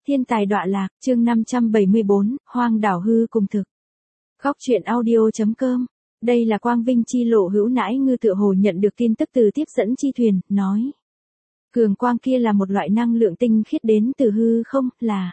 Thiên tài đọa lạc, chương 574, hoang đảo hư cùng thực. Góc truyện audio.com. Đây là Quang Vinh chi lộ. Hữu Nãi Ngư tựa hồ nhận được tin tức từ tiếp dẫn chi thuyền, nói. Cường quang kia là một loại năng lượng tinh khiết đến từ hư không, là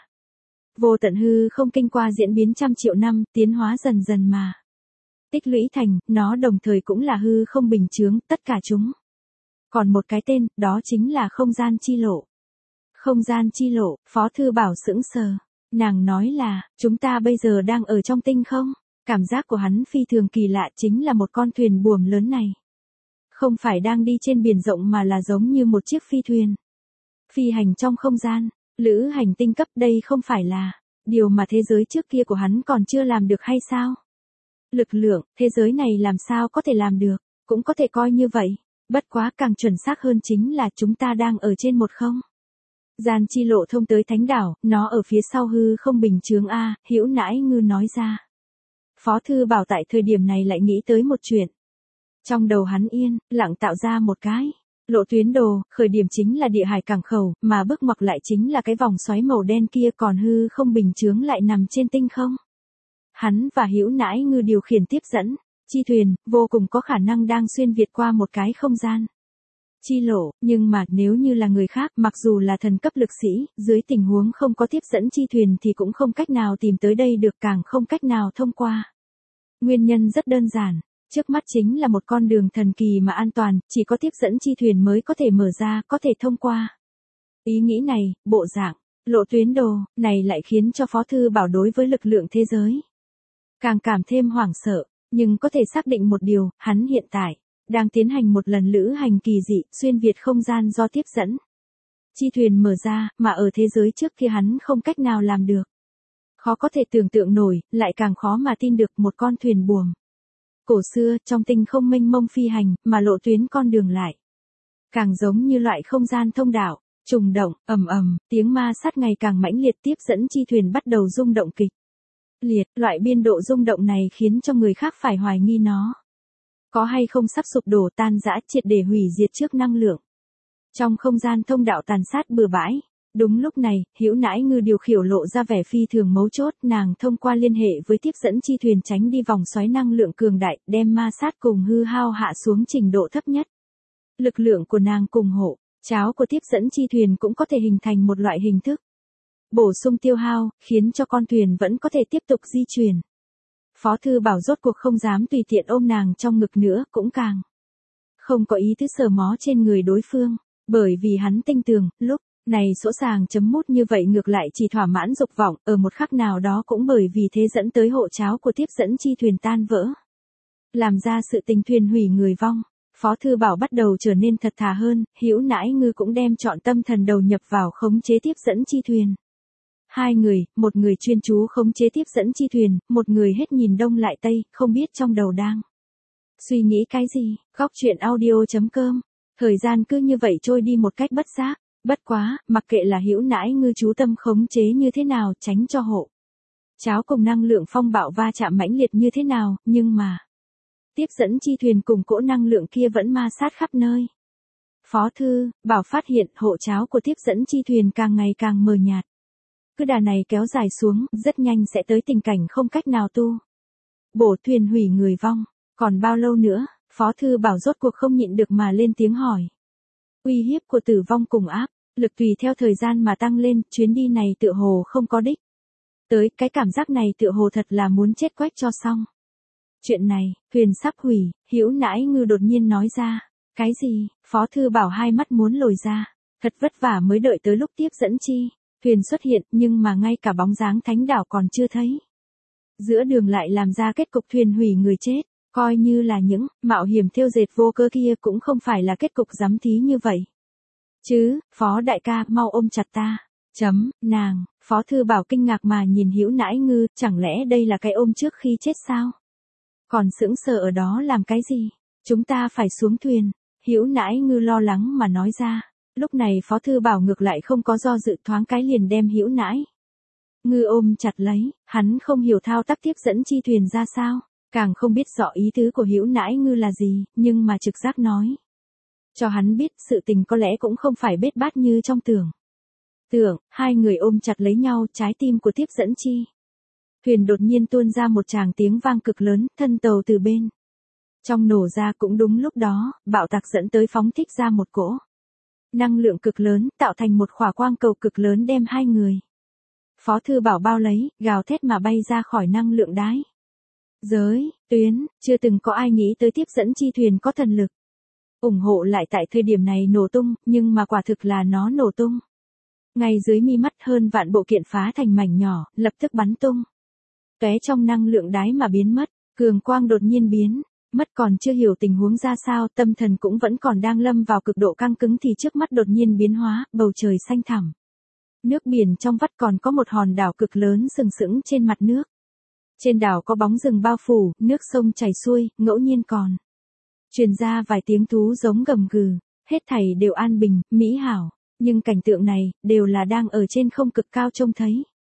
vô tận hư không kinh qua diễn biến trăm triệu năm, tiến hóa dần dần mà tích lũy thành, nó đồng thời cũng là hư không bình chướng, tất cả chúng. Còn một cái tên, đó chính là không gian chi lộ. Không gian chi lộ, Phó Thư Bảo sững sờ. Nàng nói là, chúng ta bây giờ đang ở trong tinh không? Cảm giác của hắn phi thường kỳ lạ, chính là một con thuyền buồm lớn này. Không phải đang đi trên biển rộng mà là giống như một chiếc phi thuyền. Phi hành trong không gian, lữ hành tinh cấp, đây không phải là điều mà thế giới trước kia của hắn còn chưa làm được hay sao? Lực lượng, thế giới này làm sao có thể làm được, cũng có thể coi như vậy. Bất quá càng chuẩn xác hơn chính là chúng ta đang ở trên một không gian chi lộ thông tới thánh đảo, nó ở phía sau hư không bình chướng A, Hữu Nãi Ngư nói ra. Phó Thư Bảo tại thời điểm này lại nghĩ tới một chuyện. Trong đầu hắn yên, lặng tạo ra một cái lộ tuyến đồ, khởi điểm chính là địa hải cảng khẩu, mà bước ngoặt lại chính là cái vòng xoáy màu đen kia, còn hư không bình chướng lại nằm trên tinh không. Hắn và Hữu Nãi Ngư điều khiển tiếp dẫn chi thuyền, vô cùng có khả năng đang xuyên việt qua một cái không gian chi lộ, nhưng mà nếu như là người khác, mặc dù là thần cấp lực sĩ, dưới tình huống không có tiếp dẫn chi thuyền thì cũng không cách nào tìm tới đây được, càng không cách nào thông qua. Nguyên nhân rất đơn giản, trước mắt chính là một con đường thần kỳ mà an toàn, chỉ có tiếp dẫn chi thuyền mới có thể mở ra, có thể thông qua. Ý nghĩ này, bộ dạng, lộ tuyến đồ, này lại khiến cho Phó Thư Bảo đối với lực lượng thế giới càng cảm thêm hoảng sợ, nhưng có thể xác định một điều, hắn hiện tại đang tiến hành một lần lữ hành kỳ dị, xuyên việt không gian do tiếp dẫn chi thuyền mở ra, mà ở thế giới trước kia hắn không cách nào làm được. Khó có thể tưởng tượng nổi, lại càng khó mà tin được một con thuyền buồm cổ xưa, trong tinh không mênh mông phi hành, mà lộ tuyến con đường lại càng giống như loại không gian thông đạo, trùng động, ầm ầm, tiếng ma sát ngày càng mãnh liệt, tiếp dẫn chi thuyền bắt đầu rung động kịch liệt, loại biên độ rung động này khiến cho người khác phải hoài nghi nó có hay không sắp sụp đổ, tan rã, triệt để hủy diệt trước năng lượng trong không gian thông đạo tàn sát bừa bãi. Đúng lúc này, Hữu Nãi Ngư điều khiển lộ ra vẻ phi thường mấu chốt, nàng thông qua liên hệ với tiếp dẫn chi thuyền tránh đi vòng xoáy năng lượng cường đại, đem ma sát cùng hư hao hạ xuống trình độ thấp nhất. Lực lượng của nàng cùng hộ cháo của tiếp dẫn chi thuyền cũng có thể hình thành một loại hình thức bổ sung tiêu hao, khiến cho con thuyền vẫn có thể tiếp tục di chuyển. Phó Thư Bảo rốt cuộc không dám tùy tiện ôm nàng trong ngực nữa, cũng càng không có ý tứ sờ mó trên người đối phương, bởi vì hắn tin tưởng, lúc này sỗ sàng chấm mút như vậy ngược lại chỉ thỏa mãn dục vọng, ở một khắc nào đó cũng bởi vì thế dẫn tới hộ cháo của tiếp dẫn chi thuyền tan vỡ. Làm ra sự tình thuyền hủy người vong, Phó Thư Bảo bắt đầu trở nên thật thà hơn, Hữu Nãi Ngư cũng đem trọn tâm thần đầu nhập vào khống chế tiếp dẫn chi thuyền. Hai người, một người chuyên chú khống chế tiếp dẫn chi thuyền, một người hết nhìn đông lại tây, không biết trong đầu đang suy nghĩ cái gì. Góc truyện audio.com. Thời gian cứ như vậy trôi đi một cách bất giác. Bất quá, mặc kệ là Hữu Nãi Ngư chú tâm khống chế như thế nào, tránh cho hộ cháo cùng năng lượng phong bạo va chạm mãnh liệt như thế nào, nhưng mà tiếp dẫn chi thuyền cùng cỗ năng lượng kia vẫn ma sát khắp nơi. Phó Thư Bảo phát hiện hộ cháo của tiếp dẫn chi thuyền càng ngày càng mờ nhạt. Cứ đà này kéo dài xuống, rất nhanh sẽ tới tình cảnh không cách nào tu bổ, thuyền hủy người vong. Còn bao lâu nữa? Phó Thư Bảo rốt cuộc không nhịn được mà lên tiếng hỏi. Uy hiếp của tử vong cùng áp lực tùy theo thời gian mà tăng lên, chuyến đi này tựa hồ không có đích tới, cái cảm giác này tựa hồ thật là muốn chết quách cho xong. Chuyện này, thuyền sắp hủy, Hữu Nãi Ngư đột nhiên nói ra. Cái gì? Phó Thư Bảo hai mắt muốn lồi ra, thật vất vả mới đợi tới lúc tiếp dẫn chi thuyền xuất hiện, nhưng mà ngay cả bóng dáng thánh đảo còn chưa thấy. Giữa đường lại làm ra kết cục thuyền hủy người chết, coi như là những mạo hiểm thêu dệt vô cơ kia cũng không phải là kết cục giám thí như vậy. Chứ, Phó đại ca, mau ôm chặt ta. Nàng, Phó Thư Bảo kinh ngạc mà nhìn Hữu Nãi Ngư, chẳng lẽ đây là cái ôm trước khi chết sao? Còn sững sờ ở đó làm cái gì? Chúng ta phải xuống thuyền. Hữu Nãi Ngư lo lắng mà nói ra. Lúc này Phó Thư Bảo ngược lại không có do dự, thoáng cái liền đem Hữu Nãi Ngư ôm chặt lấy, hắn không hiểu thao tác tiếp dẫn chi thuyền ra sao, càng không biết rõ ý tứ của Hữu Nãi Ngư là gì, nhưng mà trực giác nói cho hắn biết sự tình có lẽ cũng không phải bết bát như trong tưởng. tượng, hai người ôm chặt lấy nhau, trái tim của tiếp dẫn chi. Thuyền đột nhiên tuôn ra một tràng tiếng vang cực lớn, thân tàu từ bên trong nổ ra. Cũng đúng lúc đó, bạo tạc dẫn tới phóng thích ra một cỗ năng lượng cực lớn, tạo thành một khỏa quang cầu cực lớn đem hai người Phó Thư Bảo bao lấy, gào thét mà bay ra khỏi năng lượng đáy. Giới, tuyến, chưa từng có ai nghĩ tới tiếp dẫn chi thuyền có thần lực ủng hộ lại tại thời điểm này nổ tung, nhưng mà quả thực là nó nổ tung. Ngay dưới mi mắt hơn vạn bộ kiện phá thành mảnh nhỏ, lập tức bắn tung. Tóe trong năng lượng đáy mà biến mất, cường quang đột nhiên biến, mất còn chưa hiểu tình huống ra sao, tâm thần cũng vẫn còn đang lâm vào cực độ căng cứng thì trước mắt đột nhiên biến hóa, bầu trời xanh thẳm. Nước biển trong vắt còn có một hòn đảo cực lớn sừng sững trên mặt nước. Trên đảo có bóng rừng bao phủ, nước sông chảy xuôi, ngẫu nhiên còn truyền ra vài tiếng thú giống gầm gừ, hết thảy đều an bình, mỹ hảo, nhưng cảnh tượng này đều là đang ở trên không cực cao trông thấy.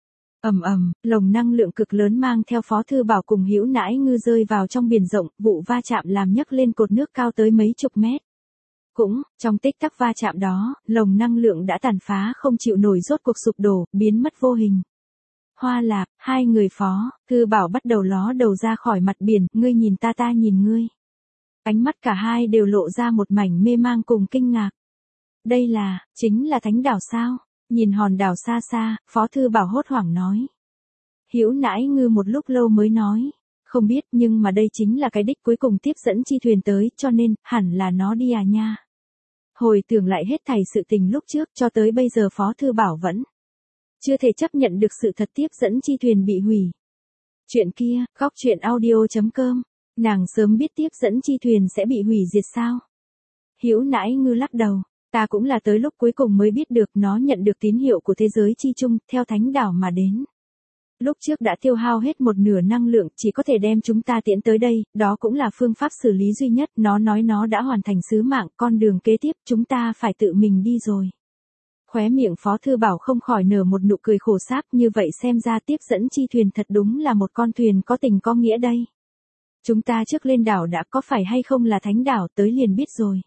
Ầm ầm, lồng năng lượng cực lớn mang theo Phó Thư Bảo cùng Hữu Nãi Ngư rơi vào trong biển rộng, vụ va chạm làm nhấc lên cột nước cao tới mấy chục mét. Cũng, trong tích tắc va chạm đó, lồng năng lượng đã tàn phá không chịu nổi rốt cuộc sụp đổ, biến mất vô hình. Hoa Lạp, hai người Phó Thư Bảo bắt đầu ló đầu ra khỏi mặt biển, ngươi nhìn ta ta nhìn ngươi. Ánh mắt cả hai đều lộ ra một mảnh mê mang cùng kinh ngạc. Đây là, chính là thánh đảo sao? Nhìn hòn đảo xa xa, Phó Thư Bảo hốt hoảng nói. Hữu Nãi Ngư một lúc lâu mới nói. Không biết nhưng mà đây chính là cái đích cuối cùng tiếp dẫn chi thuyền tới, cho nên, hẳn là nó đi à nha. Hồi tưởng lại hết thảy sự tình lúc trước cho tới bây giờ Phó Thư Bảo vẫn chưa thể chấp nhận được sự thật tiếp dẫn chi thuyền bị hủy. Chuyện kia, góc chuyện audio.com, nàng sớm biết tiếp dẫn chi thuyền sẽ bị hủy diệt sao? Hữu Nãi Ngư lắc đầu, ta cũng là tới lúc cuối cùng mới biết được nó nhận được tín hiệu của thế giới chi chung, theo thánh đảo mà đến. Lúc trước đã tiêu hao hết một nửa năng lượng, chỉ có thể đem chúng ta tiễn tới đây, đó cũng là phương pháp xử lý duy nhất, nó nói nó đã hoàn thành sứ mạng, con đường kế tiếp chúng ta phải tự mình đi rồi. Khóe miệng Phó Thư Bảo không khỏi nở một nụ cười khổ sáp, như vậy xem ra tiếp dẫn chi thuyền thật đúng là một con thuyền có tình có nghĩa đây. Chúng ta trước lên đảo đã có phải hay không là thánh đảo tới liền biết rồi.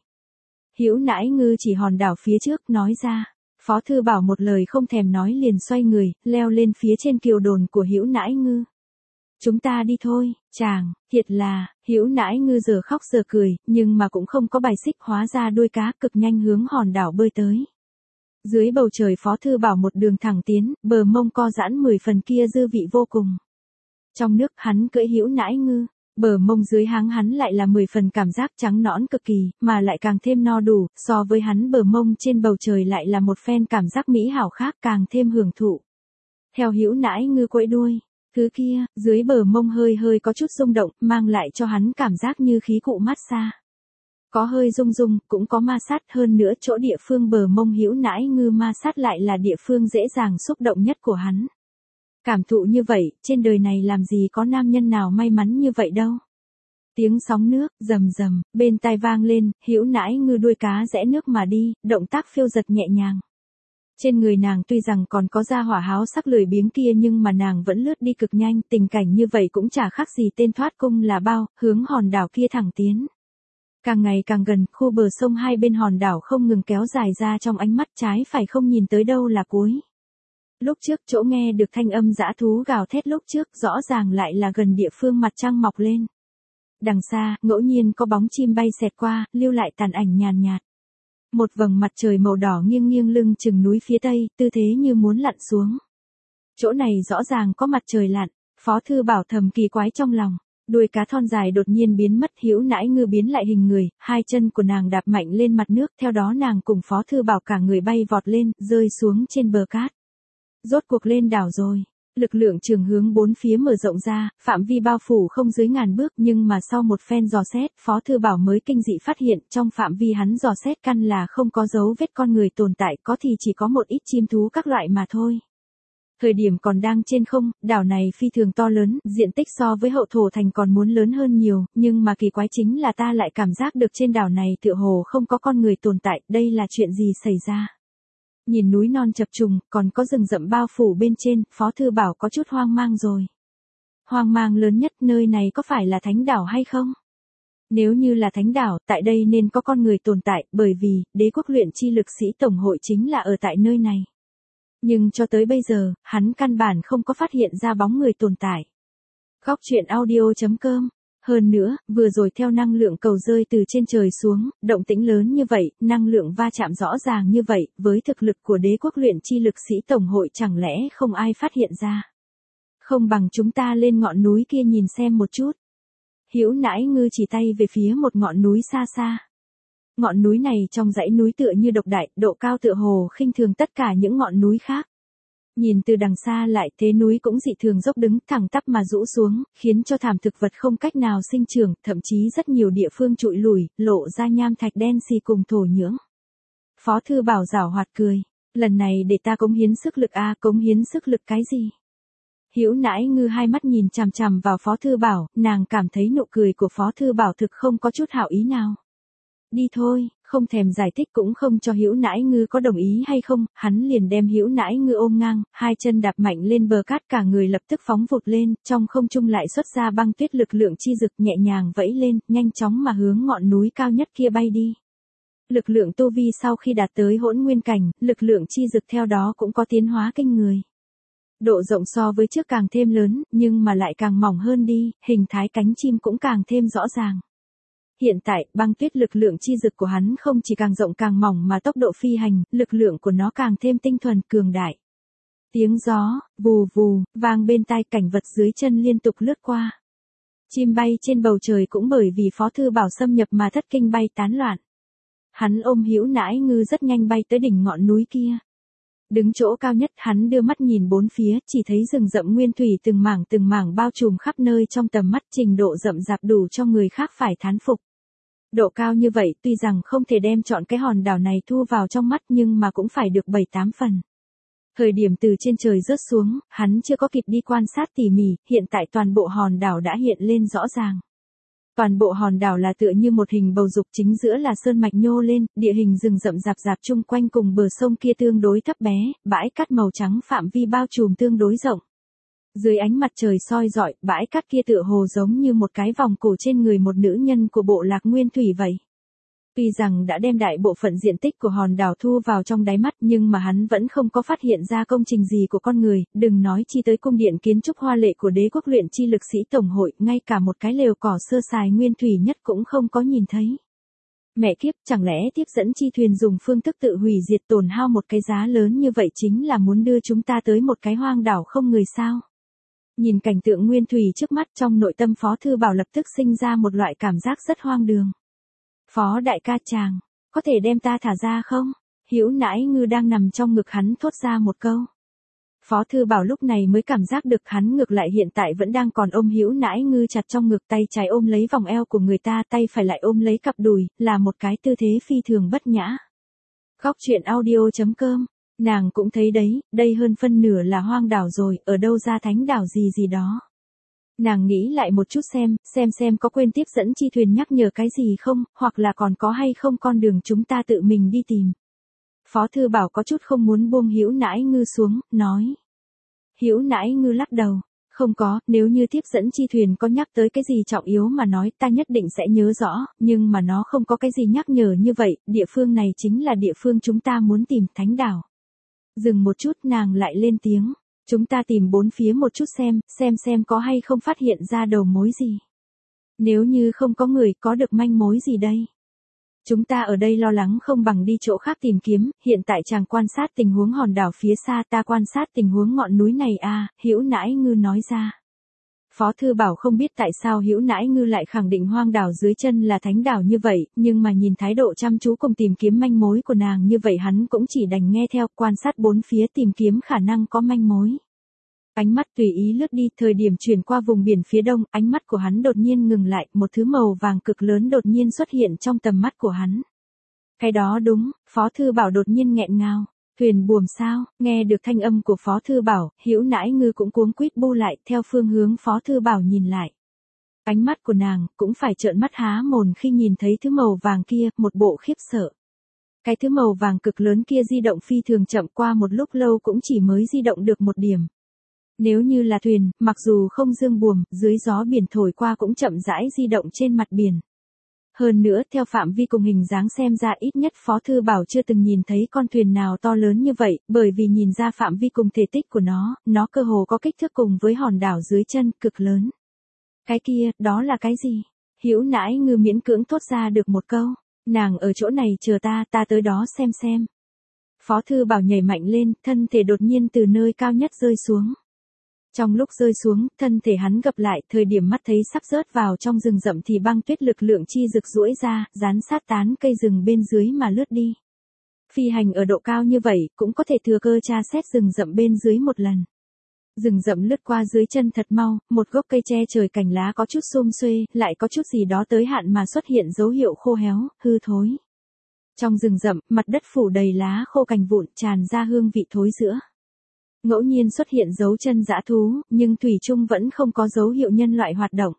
Hữu Nãi Ngư chỉ hòn đảo phía trước nói ra. Phó Thư Bảo một lời không thèm nói liền xoay người, leo lên phía trên kiều đồn của Hữu Nãi Ngư. Chúng ta đi thôi, chàng, thiệt là, Hữu Nãi Ngư giờ khóc giờ cười, nhưng mà cũng không có bài xích, hóa ra đuôi cá cực nhanh hướng hòn đảo bơi tới. Dưới bầu trời Phó Thư Bảo một đường thẳng tiến, bờ mông co giãn 10 phần kia dư vị vô cùng. Trong nước hắn cưỡi Hữu Nãi Ngư. Bờ mông dưới háng hắn lại là 10 phần cảm giác trắng nõn cực kỳ, mà lại càng thêm no đủ, so với hắn bờ mông trên bầu trời lại là một phen cảm giác mỹ hảo khác càng thêm hưởng thụ. Theo Hữu Nãi Ngư quẫy đuôi, thứ kia, dưới bờ mông hơi hơi có chút rung động, mang lại cho hắn cảm giác như khí cụ mát xa. Có hơi rung rung, cũng có ma sát, hơn nữa chỗ địa phương bờ mông Hữu Nãi Ngư ma sát lại là địa phương dễ dàng xúc động nhất của hắn. Cảm thụ như vậy, trên đời này làm gì có nam nhân nào may mắn như vậy đâu. Tiếng sóng nước, rầm rầm, bên tai vang lên, Hữu Nãi Ngư đuôi cá rẽ nước mà đi, động tác phiêu giật nhẹ nhàng. Trên người nàng tuy rằng còn có da hỏa háo sắc lười biếng kia nhưng mà nàng vẫn lướt đi cực nhanh, tình cảnh như vậy cũng chả khác gì tên thoát cung là bao, hướng hòn đảo kia thẳng tiến. Càng ngày càng gần, khu bờ sông hai bên hòn đảo không ngừng kéo dài ra trong ánh mắt, trái phải không nhìn tới đâu là cuối. Lúc trước chỗ nghe được thanh âm dã thú gào thét lúc trước rõ ràng lại là gần địa phương mặt trăng mọc lên. Đằng xa, ngẫu nhiên có bóng chim bay xẹt qua, lưu lại tàn ảnh nhàn nhạt. Một vầng mặt trời màu đỏ nghiêng nghiêng lưng chừng núi phía tây, tư thế như muốn lặn xuống. Chỗ này rõ ràng có mặt trời lặn, Phó Thư Bảo thầm kỳ quái trong lòng. Đuôi cá thon dài đột nhiên biến mất, Hữu Nãi Ngư biến lại hình người, hai chân của nàng đạp mạnh lên mặt nước, theo đó nàng cùng Phó Thư Bảo cả người bay vọt lên, rơi xuống trên bờ cát. Rốt cuộc lên đảo rồi. Lực lượng trường hướng bốn phía mở rộng ra, phạm vi bao phủ không dưới 1000 bước, nhưng mà sau một phen dò xét, Phó Thư Bảo mới kinh dị phát hiện, trong phạm vi hắn dò xét căn là không có dấu vết con người tồn tại, có thì chỉ có một ít chim thú các loại mà thôi. Thời điểm còn đang trên không, đảo này phi thường to lớn, diện tích so với Hậu Thổ Thành còn muốn lớn hơn nhiều, nhưng mà kỳ quái chính là ta lại cảm giác được trên đảo này tựa hồ không có con người tồn tại, đây là chuyện gì xảy ra? Nhìn núi non chập trùng, còn có rừng rậm bao phủ bên trên, Phó Thư Bảo có chút hoang mang rồi. Hoang mang lớn nhất, nơi này có phải là thánh đảo hay không? Nếu như là thánh đảo, tại đây nên có con người tồn tại, bởi vì, đế quốc luyện chi lực sĩ tổng hội chính là ở tại nơi này. Nhưng cho tới bây giờ, hắn căn bản không có phát hiện ra bóng người tồn tại. Góc truyện audio.com. Hơn nữa, vừa rồi theo năng lượng cầu rơi từ trên trời xuống, động tĩnh lớn như vậy, năng lượng va chạm rõ ràng như vậy, với thực lực của đế quốc luyện chi lực sĩ tổng hội chẳng lẽ không ai phát hiện ra. Không bằng chúng ta lên ngọn núi kia nhìn xem một chút. Hữu Nãi Ngư chỉ tay về phía một ngọn núi xa xa. Ngọn núi này trong dãy núi tựa như độc đại, độ cao tựa hồ khinh thường tất cả những ngọn núi khác. Nhìn từ đằng xa lại thế núi cũng dị thường dốc đứng thẳng tắp mà rũ xuống, khiến cho thảm thực vật không cách nào sinh trưởng, thậm chí rất nhiều địa phương trụi lùi, lộ ra nham thạch đen xì cùng thổ nhưỡng. Phó Thư Bảo giảo hoạt cười, lần này để ta cống hiến sức lực cống hiến sức lực cái gì? Hữu Nãi Ngư hai mắt nhìn chằm chằm vào Phó Thư Bảo, nàng cảm thấy nụ cười của Phó Thư Bảo thực không có chút hảo ý nào. Đi thôi, không thèm giải thích cũng không cho Hữu Nãi Ngư có đồng ý hay không, hắn liền đem Hữu Nãi Ngư ôm ngang, hai chân đạp mạnh lên bờ cát, cả người lập tức phóng vụt lên, trong không trung lại xuất ra băng tuyết lực lượng chi dực nhẹ nhàng vẫy lên, nhanh chóng mà hướng ngọn núi cao nhất kia bay đi. Lực lượng tu vi sau khi đạt tới hỗn nguyên cảnh, lực lượng chi dực theo đó cũng có tiến hóa kinh người. Độ rộng so với trước càng thêm lớn, nhưng mà lại càng mỏng hơn đi, hình thái cánh chim cũng càng thêm rõ ràng. Hiện tại, băng tuyết lực lượng chi dực của hắn không chỉ càng rộng càng mỏng mà tốc độ phi hành, lực lượng của nó càng thêm tinh thuần cường đại. Tiếng gió, vù vù, vang bên tai, cảnh vật dưới chân liên tục lướt qua. Chim bay trên bầu trời cũng bởi vì Phó Thư Bảo xâm nhập mà thất kinh bay tán loạn. Hắn ôm Hữu Nãi Ngư rất nhanh bay tới đỉnh ngọn núi kia. Đứng chỗ cao nhất, hắn đưa mắt nhìn bốn phía, chỉ thấy rừng rậm nguyên thủy từng mảng bao trùm khắp nơi trong tầm mắt, trình độ rậm rạp đủ cho người khác phải thán phục. Độ cao như vậy tuy rằng không thể đem chọn cái hòn đảo này thu vào trong mắt nhưng mà cũng phải được 7-8 phần. Thời điểm từ trên trời rớt xuống, hắn chưa có kịp đi quan sát tỉ mỉ, hiện tại toàn bộ hòn đảo đã hiện lên rõ ràng. Toàn bộ hòn đảo là tựa như một hình bầu dục, chính giữa là sơn mạch nhô lên, địa hình rừng rậm rạp rạp chung quanh cùng bờ sông kia tương đối thấp bé, bãi cát màu trắng phạm vi bao trùm tương đối rộng. Dưới ánh mặt trời soi rọi, bãi cát kia tựa hồ giống như một cái vòng cổ trên người một nữ nhân của bộ lạc nguyên thủy vậy. Tuy rằng đã đem đại bộ phận diện tích của hòn đảo thu vào trong đáy mắt nhưng mà hắn vẫn không có phát hiện ra công trình gì của con người, đừng nói chi tới cung điện kiến trúc hoa lệ của đế quốc luyện chi lực sĩ tổng hội, ngay cả một cái lều cỏ sơ sài nguyên thủy nhất cũng không có nhìn thấy. Mẹ kiếp, chẳng lẽ tiếp dẫn chi thuyền dùng phương thức tự hủy diệt tổn hao một cái giá lớn như vậy chính là muốn đưa chúng ta tới một cái hoang đảo không người sao? Nhìn cảnh tượng nguyên thủy trước mắt, trong nội tâm Phó Thư Bảo lập tức sinh ra một loại cảm giác rất hoang đường. Phó đại ca chàng, có thể đem ta thả ra không? Hữu Nãi Ngư đang nằm trong ngực hắn thốt ra một câu. Phó Thư Bảo lúc này mới cảm giác được hắn ngược lại hiện tại vẫn đang còn ôm Hữu Nãi Ngư chặt trong ngực, tay trái ôm lấy vòng eo của người ta, tay phải lại ôm lấy cặp đùi, là một cái tư thế phi thường bất nhã. Góc truyện audio.com. Nàng cũng thấy đấy, đây hơn phân nửa là hoang đảo rồi, ở đâu ra thánh đảo gì đó. Nàng nghĩ lại một chút xem có quên tiếp dẫn chi thuyền nhắc nhở cái gì không, hoặc là còn có hay không con đường chúng ta tự mình đi tìm. Phó Thư Bảo có chút không muốn buông Hữu Nãi Ngư xuống, nói. Hữu Nãi Ngư lắc đầu, không có, nếu như tiếp dẫn chi thuyền có nhắc tới cái gì trọng yếu mà nói ta nhất định sẽ nhớ rõ, nhưng mà nó không có cái gì nhắc nhở như vậy, địa phương này chính là địa phương chúng ta muốn tìm, thánh đảo. Dừng một chút, nàng lại lên tiếng. Chúng ta tìm bốn phía một chút xem có hay không phát hiện ra đầu mối gì. Nếu như không có người, có được manh mối gì đây? Chúng ta ở đây lo lắng không bằng đi chỗ khác tìm kiếm, hiện tại chàng quan sát tình huống hòn đảo phía xa, ta quan sát tình huống ngọn núi này Hữu Nãi Ngư nói ra. Phó Thư Bảo không biết tại sao Hữu Nãi Ngư lại khẳng định hoang đảo dưới chân là thánh đảo như vậy, nhưng mà nhìn thái độ chăm chú cùng tìm kiếm manh mối của nàng như vậy hắn cũng chỉ đành nghe theo, quan sát bốn phía tìm kiếm khả năng có manh mối. Ánh mắt tùy ý lướt đi, thời điểm chuyển qua vùng biển phía đông, ánh mắt của hắn đột nhiên ngừng lại, một thứ màu vàng cực lớn đột nhiên xuất hiện trong tầm mắt của hắn. Cái đó đúng, Phó Thư Bảo đột nhiên nghẹn ngào. Thuyền buồm sao? Nghe được thanh âm của Phó Thư Bảo, Hữu Nãi Ngư cũng cuống quýt bu lại, theo phương hướng Phó Thư Bảo nhìn lại. Ánh mắt của nàng cũng phải trợn mắt há mồm khi nhìn thấy thứ màu vàng kia, một bộ khiếp sợ. Cái thứ màu vàng cực lớn kia di động phi thường chậm, qua một lúc lâu cũng chỉ mới di động được một điểm. Nếu như là thuyền, mặc dù không dương buồm, dưới gió biển thổi qua cũng chậm rãi di động trên mặt biển. Hơn nữa theo phạm vi cùng hình dáng xem ra ít nhất Phó Thư Bảo chưa từng nhìn thấy con thuyền nào to lớn như vậy, bởi vì nhìn ra phạm vi cùng thể tích của nó cơ hồ có kích thước cùng với hòn đảo dưới chân, cực lớn. Cái kia, đó là cái gì? Hữu Nãi Ngư miễn cưỡng thốt ra được một câu, nàng ở chỗ này chờ ta tới đó xem. Phó Thư Bảo nhảy mạnh lên, thân thể đột nhiên từ nơi cao nhất rơi xuống. Trong lúc rơi xuống, thân thể hắn gập lại, thời điểm mắt thấy sắp rớt vào trong rừng rậm thì băng tuyết lực lượng chi rực duỗi ra, dán sát tán cây rừng bên dưới mà lướt đi. Phi hành ở độ cao như vậy, cũng có thể thừa cơ tra xét rừng rậm bên dưới một lần. Rừng rậm lướt qua dưới chân thật mau, một gốc cây che trời cành lá có chút xum xuê, lại có chút gì đó tới hạn mà xuất hiện dấu hiệu khô héo, hư thối. Trong rừng rậm, mặt đất phủ đầy lá khô cành vụn, tràn ra hương vị thối rữa. Ngẫu nhiên xuất hiện dấu chân dã thú, nhưng thủy chung vẫn không có dấu hiệu nhân loại hoạt động.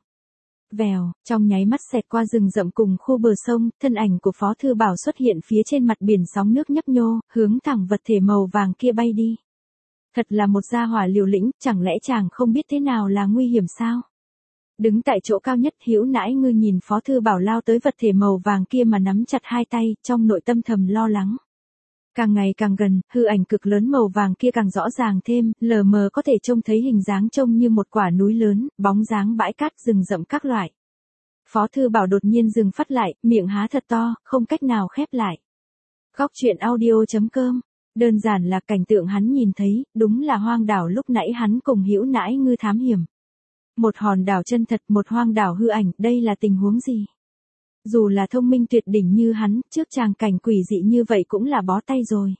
Vèo, trong nháy mắt xẹt qua rừng rậm cùng khu bờ sông, thân ảnh của Phó Thư Bảo xuất hiện phía trên mặt biển sóng nước nhấp nhô, hướng thẳng vật thể màu vàng kia bay đi. Thật là một gia hỏa liều lĩnh, chẳng lẽ chàng không biết thế nào là nguy hiểm sao? Đứng tại chỗ cao nhất, Hữu Nãi Ngư nhìn Phó Thư Bảo lao tới vật thể màu vàng kia mà nắm chặt hai tay, trong nội tâm thầm lo lắng. Càng ngày càng gần, hư ảnh cực lớn màu vàng kia càng rõ ràng thêm, lờ mờ có thể trông thấy hình dáng trông như một quả núi lớn, bóng dáng bãi cát rừng rậm các loại. Phó Thư Bảo đột nhiên dừng phát lại, miệng há thật to, không cách nào khép lại. Góc truyện audio.com. Đơn giản là cảnh tượng hắn nhìn thấy, đúng là hoang đảo lúc nãy hắn cùng Hữu Nãi Ngư thám hiểm. Một hòn đảo chân thật, một hoang đảo hư ảnh, đây là tình huống gì? Dù là thông minh tuyệt đỉnh như hắn, trước tràng cảnh quỷ dị như vậy cũng là bó tay rồi.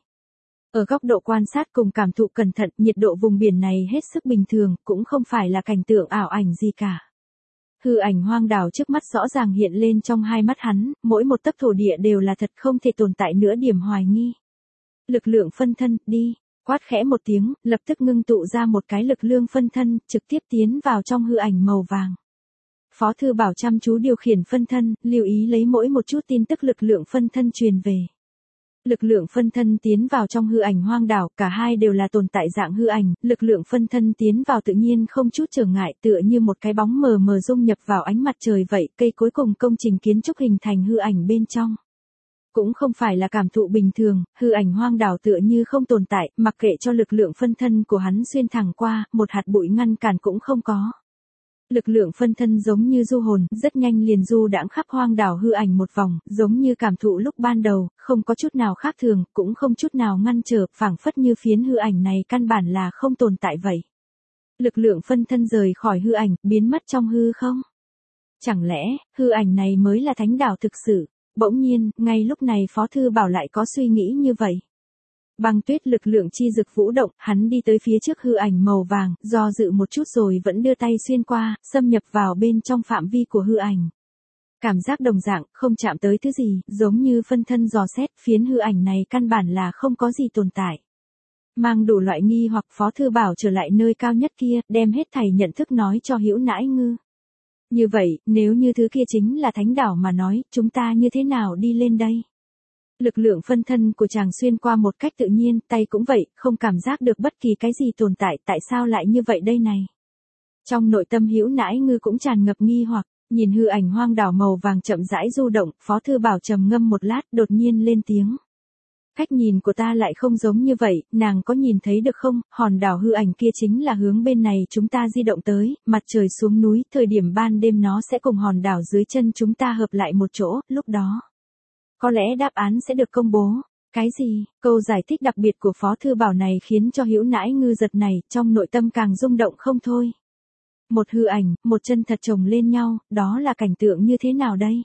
Ở góc độ quan sát cùng cảm thụ cẩn thận, nhiệt độ vùng biển này hết sức bình thường, cũng không phải là cảnh tượng ảo ảnh gì cả. Hư ảnh hoang đảo trước mắt rõ ràng hiện lên trong hai mắt hắn, mỗi một tấc thổ địa đều là thật, không thể tồn tại nữa điểm hoài nghi. Lực lượng phân thân, đi, quát khẽ một tiếng, lập tức ngưng tụ ra một cái lực lượng phân thân, trực tiếp tiến vào trong hư ảnh màu vàng. Phó Thư Bảo chăm chú điều khiển phân thân, lưu ý lấy mỗi một chút tin tức lực lượng phân thân truyền về. Lực lượng phân thân tiến vào trong hư ảnh hoang đảo, cả hai đều là tồn tại dạng hư ảnh, lực lượng phân thân tiến vào tự nhiên không chút trở ngại, tựa như một cái bóng mờ mờ dung nhập vào ánh mặt trời vậy, cây cuối cùng công trình kiến trúc hình thành hư ảnh bên trong. Cũng không phải là cảm thụ bình thường, hư ảnh hoang đảo tựa như không tồn tại, mặc kệ cho lực lượng phân thân của hắn xuyên thẳng qua, một hạt bụi ngăn cản cũng không có. Lực lượng phân thân giống như du hồn, rất nhanh liền du đãng khắp hoang đảo hư ảnh một vòng, giống như cảm thụ lúc ban đầu, không có chút nào khác thường, cũng không chút nào ngăn trở, phảng phất như phiến hư ảnh này căn bản là không tồn tại vậy. Lực lượng phân thân rời khỏi hư ảnh, biến mất trong hư không? Chẳng lẽ, hư ảnh này mới là thánh đảo thực sự? Bỗng nhiên, ngay lúc này Phó Thư Bảo lại có suy nghĩ như vậy. Băng tuyết lực lượng chi dực vũ động, hắn đi tới phía trước hư ảnh màu vàng, do dự một chút rồi vẫn đưa tay xuyên qua, xâm nhập vào bên trong phạm vi của hư ảnh. Cảm giác đồng dạng, không chạm tới thứ gì, giống như phân thân dò xét, phiến hư ảnh này căn bản là không có gì tồn tại. Mang đủ loại nghi hoặc Phó Thư Bảo trở lại nơi cao nhất kia, đem hết thảy nhận thức nói cho Hữu Nãi Ngư. Như vậy, nếu như thứ kia chính là thánh đảo mà nói, chúng ta như thế nào đi lên đây? Lực lượng phân thân của chàng xuyên qua một cách tự nhiên, tay cũng vậy, không cảm giác được bất kỳ cái gì tồn tại, tại sao lại như vậy đây này? Trong nội tâm Hữu Nãi Ngư cũng tràn ngập nghi hoặc, nhìn hư ảnh hoang đảo màu vàng chậm rãi du động, Phó Thư Bảo trầm ngâm một lát, đột nhiên lên tiếng. Cách nhìn của ta lại không giống như vậy, nàng có nhìn thấy được không, hòn đảo hư ảnh kia chính là hướng bên này chúng ta di động tới, mặt trời xuống núi, thời điểm ban đêm nó sẽ cùng hòn đảo dưới chân chúng ta hợp lại một chỗ, lúc đó. Có lẽ đáp án sẽ được công bố. Cái gì? Câu giải thích đặc biệt của Phó Thư Bảo này khiến cho Hữu Nãi Ngư giật này, trong nội tâm càng rung động không thôi. Một hư ảnh, một chân thật chồng lên nhau, đó là cảnh tượng như thế nào đây?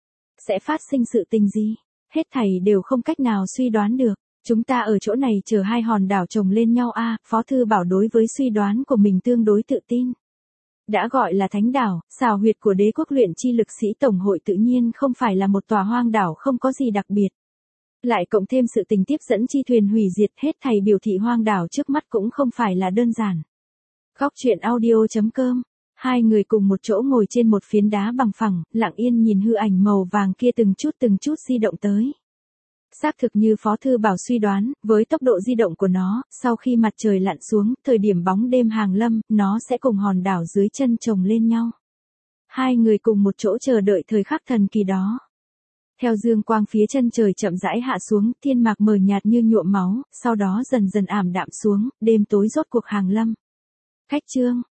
Sẽ phát sinh sự tình gì? Hết thảy đều không cách nào suy đoán được. Chúng ta ở chỗ này chờ hai hòn đảo chồng lên nhau Phó Thư Bảo đối với suy đoán của mình tương đối tự tin. Đã gọi là thánh đảo, xào huyệt của đế quốc luyện chi lực sĩ tổng hội tự nhiên không phải là một tòa hoang đảo không có gì đặc biệt. Lại cộng thêm sự tình tiếp dẫn chi thuyền hủy diệt hết thảy biểu thị hoang đảo trước mắt cũng không phải là đơn giản. Góc truyện audio.com. Hai người cùng một chỗ ngồi trên một phiến đá bằng phẳng, lặng yên nhìn hư ảnh màu vàng kia từng chút di động tới. Xác thực như Phó Thư Bảo suy đoán, với tốc độ di động của nó, sau khi mặt trời lặn xuống, thời điểm bóng đêm hàng lâm, nó sẽ cùng hòn đảo dưới chân chồng lên nhau. Hai người cùng một chỗ chờ đợi thời khắc thần kỳ đó. Theo dương quang phía chân trời chậm rãi hạ xuống, thiên mạc mờ nhạt như nhuộm máu, sau đó dần dần ảm đạm xuống, đêm tối rốt cuộc hàng lâm. Khách Trương,